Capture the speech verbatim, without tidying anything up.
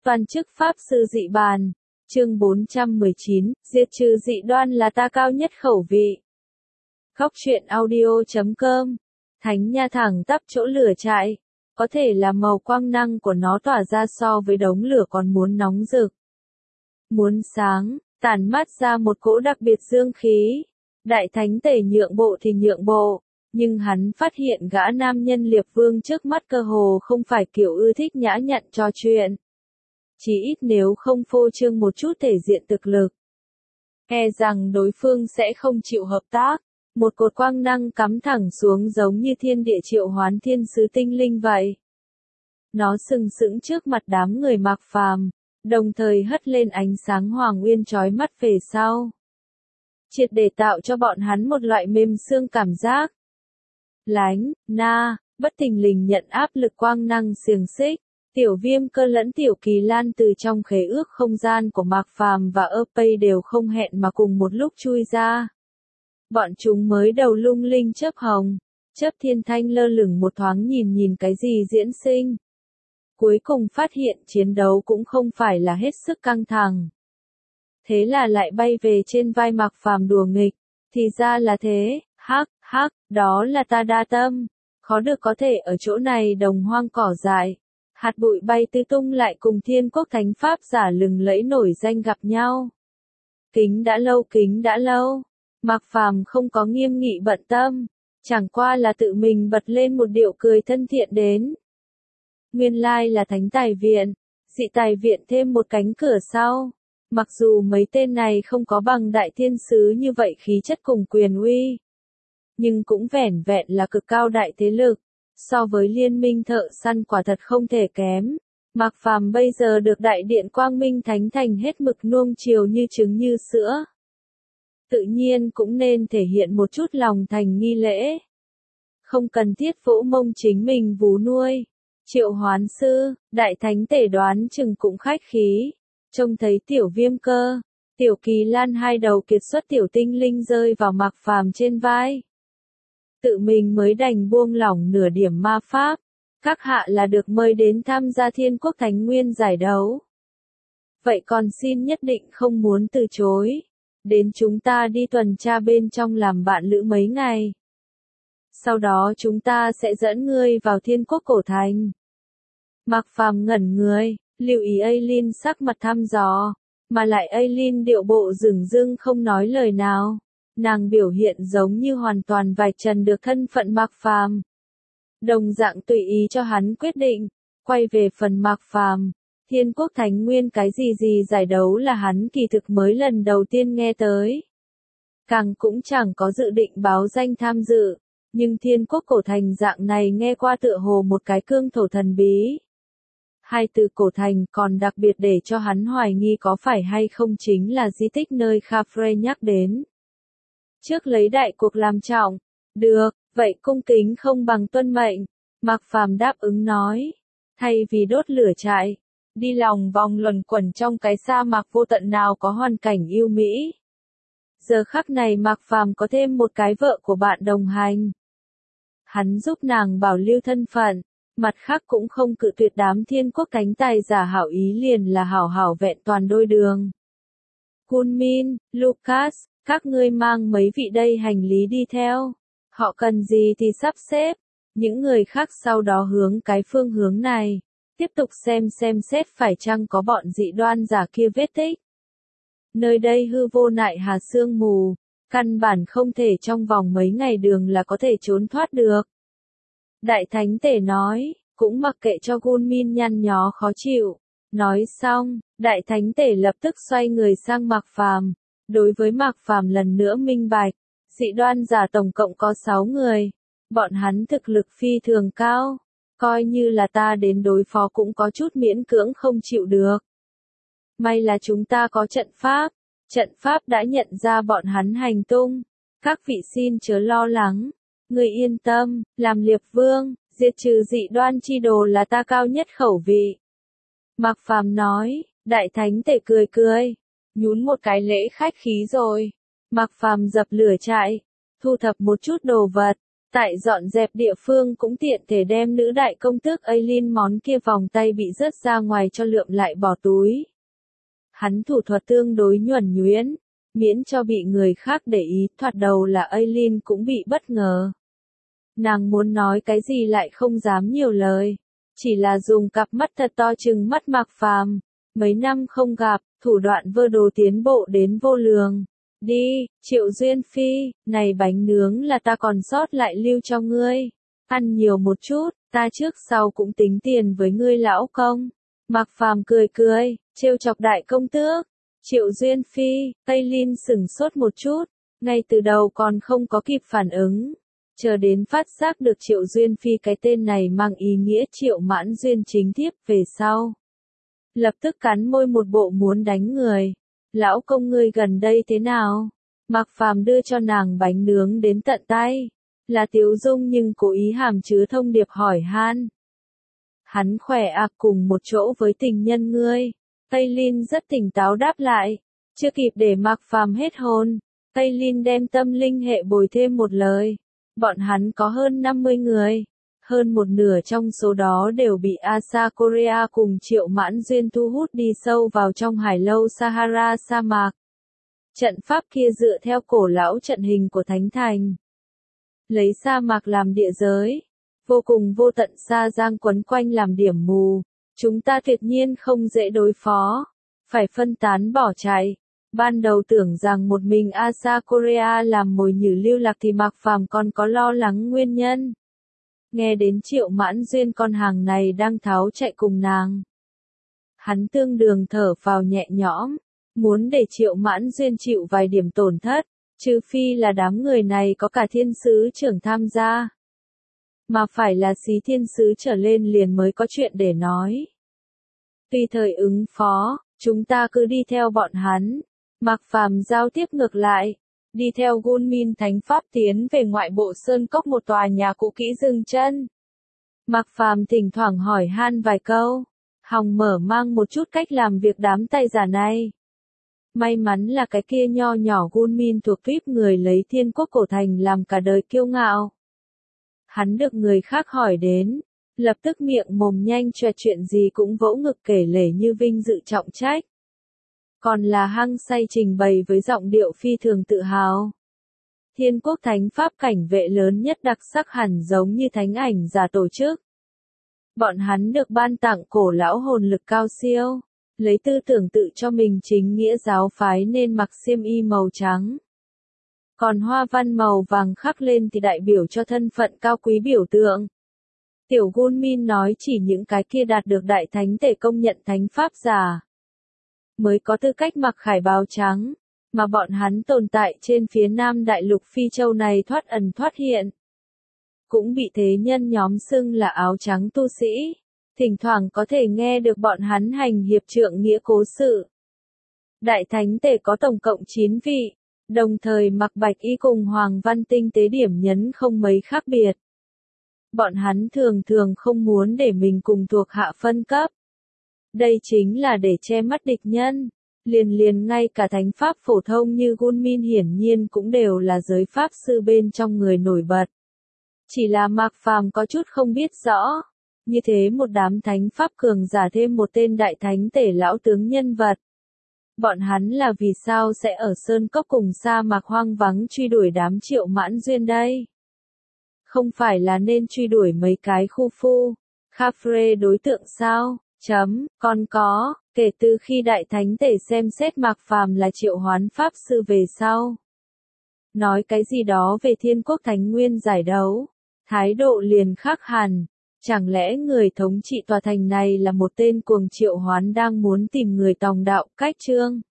Toàn chức Pháp Sư Dị Bàn, chương bốn trăm mười chín, diệt trừ dị đoan là ta cao nhất khẩu vị. Góc truyện audio chấm com, Thánh Nha thẳng tắp chỗ lửa trại, có thể là màu quang năng của nó tỏa ra so với đống lửa còn muốn nóng rực. Muốn sáng, tản mát ra một cỗ đặc biệt dương khí. Đại thánh tể nhượng bộ thì nhượng bộ, nhưng hắn phát hiện gã nam nhân Liệp Vương trước mắt cơ hồ không phải kiểu ưa thích nhã nhặn trò chuyện. Chỉ ít nếu không phô trương một chút thể diện thực lực, e rằng đối phương sẽ không chịu hợp tác. Một cột quang năng cắm thẳng xuống giống như thiên địa triệu hoán thiên sứ tinh linh vậy. Nó sừng sững trước mặt đám người Mạc Phàm, đồng thời hất lên ánh sáng hoàng uyên chói mắt về sau. Triệt để tạo cho bọn hắn một loại mềm xương cảm giác. Lánh, na, bất thình lình nhận áp lực quang năng xiềng xích. Tiểu Viêm Cơ lẫn Tiểu Kỳ Lan từ trong khế ước không gian của Mạc Phàm và Ơ Pây đều không hẹn mà cùng một lúc chui ra. Bọn chúng mới đầu lung linh chớp hồng, chớp thiên thanh lơ lửng một thoáng nhìn nhìn cái gì diễn sinh. Cuối cùng phát hiện chiến đấu cũng không phải là hết sức căng thẳng. Thế là lại bay về trên vai Mạc Phàm đùa nghịch, thì ra là thế, hắc, hắc, đó là ta đa tâm, khó được có thể ở chỗ này đồng hoang cỏ dại. Hạt bụi bay tứ tung lại cùng thiên quốc thánh pháp giả lừng lẫy nổi danh gặp nhau. Kính đã lâu kính đã lâu, Mạc Phàm không có nghiêm nghị bận tâm, chẳng qua là tự mình bật lên một điệu cười thân thiện đến. Nguyên lai là thánh tài viện, dị tài viện thêm một cánh cửa sau. Mặc dù mấy tên này không có bằng đại thiên sứ như vậy khí chất cùng quyền uy, nhưng cũng vẻn vẹn là cực cao đại thế lực. So với liên minh thợ săn quả thật không thể kém. Mạc Phàm bây giờ được đại điện Quang Minh Thánh Thành hết mực nuông chiều như trứng như sữa. Tự nhiên cũng nên thể hiện một chút lòng thành nghi lễ. Không cần thiết vỗ mông chính mình vú nuôi. Triệu hoán sư, đại thánh tể đoán chừng cũng khách khí. Trông thấy Tiểu Viêm Cơ, Tiểu Kỳ Lan hai đầu kiệt xuất tiểu tinh linh rơi vào Mạc Phàm trên vai. Tự mình mới đành buông lỏng nửa điểm ma pháp. Các hạ là được mời đến tham gia Thiên Quốc Thánh Nguyên giải đấu. Vậy còn xin nhất định không muốn từ chối. Đến chúng ta đi tuần tra bên trong làm bạn lữ mấy ngày. Sau đó chúng ta sẽ dẫn ngươi vào Thiên Quốc Cổ Thành. Mạc Phàm ngẩn người, lưu ý Aileen sắc mặt thăm dò, mà lại Aileen điệu bộ dửng dưng không nói lời nào. Nàng biểu hiện giống như hoàn toàn vạch trần được thân phận Mạc Phàm. Đồng dạng tùy ý cho hắn quyết định, quay về phần Mạc Phàm, Thiên Quốc Thánh Nguyên cái gì gì giải đấu là hắn kỳ thực mới lần đầu tiên nghe tới. Càng cũng chẳng có dự định báo danh tham dự, nhưng Thiên Quốc Cổ Thành dạng này nghe qua tựa hồ một cái cương thổ thần bí. Hai từ cổ thành còn đặc biệt để cho hắn hoài nghi có phải hay không chính là di tích nơi Khafre nhắc đến. Trước lấy đại cuộc làm trọng, được, vậy cung kính không bằng tuân mệnh, Mạc Phàm đáp ứng nói, thay vì đốt lửa trại, đi lòng vòng luẩn quẩn trong cái sa mạc vô tận nào có hoàn cảnh yêu mỹ. Giờ khắc này Mạc Phàm có thêm một cái vợ của bạn đồng hành. Hắn giúp nàng bảo lưu thân phận, mặt khác cũng không cự tuyệt đám Thiên Quốc thánh tài giả hảo ý liền là hảo hảo vẹn toàn đôi đường. Kunmin, Lucas, các ngươi mang mấy vị đây hành lý đi theo. Họ cần gì thì sắp xếp. Những người khác sau đó hướng cái phương hướng này. Tiếp tục xem xem xét phải chăng có bọn dị đoan giả kia vết tích. Nơi đây hư vô nại hà sương mù. Căn bản không thể trong vòng mấy ngày đường là có thể trốn thoát được. Đại thánh tể nói, cũng mặc kệ cho Kunmin nhăn nhó khó chịu. Nói xong, đại thánh tể lập tức xoay người sang Mạc Phàm. Đối với Mạc Phàm lần nữa minh bạch, dị đoan giả tổng cộng có sáu người, bọn hắn thực lực phi thường cao, coi như là ta đến đối phó cũng có chút miễn cưỡng không chịu được. May là chúng ta có trận pháp, trận pháp đã nhận ra bọn hắn hành tung, các vị xin chớ lo lắng, người yên tâm, làm Liệp Vương, diệt trừ dị đoan chi đồ là ta cao nhất khẩu vị. Mạc Phàm nói, đại thánh tể cười cười. Nhún một cái lễ khách khí rồi. Mạc Phàm dập lửa trại, thu thập một chút đồ vật, Tại dọn dẹp địa phương cũng tiện thể đem nữ đại công tước Aileen món kia vòng tay bị rớt ra ngoài cho lượm lại bỏ túi. Hắn thủ thuật tương đối nhuần nhuyễn, miễn cho bị người khác để ý, thoạt đầu là Aileen cũng bị bất ngờ. Nàng muốn nói cái gì lại không dám nhiều lời, chỉ là dùng cặp mắt thật to trừng mắt Mạc Phàm. Mấy năm không gặp, thủ đoạn vơ đồ tiến bộ đến vô lường. Đi, Triệu Duyên Phi, này bánh nướng là ta còn sót lại lưu cho ngươi. Ăn nhiều một chút, ta trước sau cũng tính tiền với ngươi lão công. Mạc Phàm cười cười, trêu chọc đại công tước. Triệu Duyên Phi, Aileen sửng sốt một chút, ngay từ đầu còn không có kịp phản ứng. Chờ đến phát giác được Triệu Duyên Phi cái tên này mang ý nghĩa Triệu Mãn Duyên chính thiếp về sau. Lập tức cắn môi một bộ muốn đánh người. Lão công ngươi gần đây thế nào? Mạc Phàm đưa cho nàng bánh nướng đến tận tay. Là Tiếu Dung nhưng cố ý hàm chứa thông điệp hỏi han. Hắn khỏe ạ, cùng một chỗ với tình nhân ngươi. Aileen rất tỉnh táo đáp lại. Chưa kịp để Mạc Phàm hết hồn, Aileen đem tâm linh hệ bồi thêm một lời. Bọn hắn có hơn năm mươi người. Hơn một nửa trong số đó đều bị Asa Korea cùng Triệu Mãn Duyên thu hút đi sâu vào trong hải lâu Sahara sa mạc. Trận pháp kia dựa theo cổ lão trận hình của Thánh Thành. Lấy sa mạc làm địa giới. Vô cùng vô tận sa giang quấn quanh làm điểm mù. Chúng ta tuyệt nhiên không dễ đối phó. Phải phân tán bỏ chạy. Ban đầu tưởng rằng một mình Asa Korea làm mồi nhử lưu lạc thì Mạc Phàm còn có lo lắng nguyên nhân. Nghe đến Triệu Mãn Duyên con hàng này đang tháo chạy cùng nàng. Hắn tương đương thở phào nhẹ nhõm, muốn để Triệu Mãn Duyên chịu vài điểm tổn thất, trừ phi là đám người này có cả thiên sứ trưởng tham gia. Mà phải là xí thiên sứ trở lên liền mới có chuyện để nói. Tùy thời ứng phó, chúng ta cứ đi theo bọn hắn. Mạc Phàm giao tiếp ngược lại. Đi theo Gunmin Thánh Pháp tiến về ngoại bộ sơn cốc một tòa nhà cũ kỹ dừng chân. Mạc Phàm thỉnh thoảng hỏi han vài câu, hòng mở mang một chút cách làm việc đám tay giả này. May mắn là cái kia nho nhỏ Gunmin thuộc tuýp người lấy Thiên Quốc cổ thành làm cả đời kiêu ngạo. Hắn được người khác hỏi đến, lập tức miệng mồm nhanh choẹt, chuyện gì cũng vỗ ngực kể lể như vinh dự trọng trách. Còn là hăng say trình bày với giọng điệu phi thường tự hào. Thiên Quốc Thánh Pháp cảnh vệ lớn nhất đặc sắc hẳn giống như thánh ảnh giả tổ chức. Bọn hắn được ban tặng cổ lão hồn lực cao siêu, lấy tư tưởng tự cho mình chính nghĩa giáo phái nên mặc xiêm y màu trắng. Còn hoa văn màu vàng khắc lên thì đại biểu cho thân phận cao quý biểu tượng. Tiểu Gunmin nói chỉ những cái kia đạt được đại thánh tể công nhận thánh pháp giả mới có tư cách mặc khải bào trắng, mà bọn hắn tồn tại trên phía nam đại lục Phi Châu này thoát ẩn thoát hiện. Cũng bị thế nhân nhóm xưng là áo trắng tu sĩ, thỉnh thoảng có thể nghe được bọn hắn hành hiệp trượng nghĩa cố sự. Đại thánh tể có tổng cộng chín vị, đồng thời mặc bạch y cùng hoàng văn tinh tế điểm nhấn không mấy khác biệt. Bọn hắn thường thường không muốn để mình cùng thuộc hạ phân cấp. Đây chính là để che mắt địch nhân. Liền liền ngay cả thánh pháp phổ thông như Gunmin hiển nhiên cũng đều là giới pháp sư bên trong người nổi bật. Chỉ là Mạc Phàm có chút không biết rõ. Như thế một đám thánh pháp cường giả thêm một tên đại thánh tể lão tướng nhân vật. Bọn hắn là vì sao sẽ ở sơn cốc cùng sa mạc hoang vắng truy đuổi đám Triệu Mãn Duyên đây? Không phải là nên truy đuổi mấy cái khu phu, Khafre đối tượng sao? Chấm, còn có, kể từ khi đại thánh tể xem xét Mạc Phàm là triệu hoán pháp sư về sau. Nói cái gì đó về Thiên Quốc Thánh Nguyên giải đấu, thái độ liền khác hẳn. Chẳng lẽ người thống trị tòa thành này là một tên cuồng triệu hoán đang muốn tìm người tòng đạo cách chương?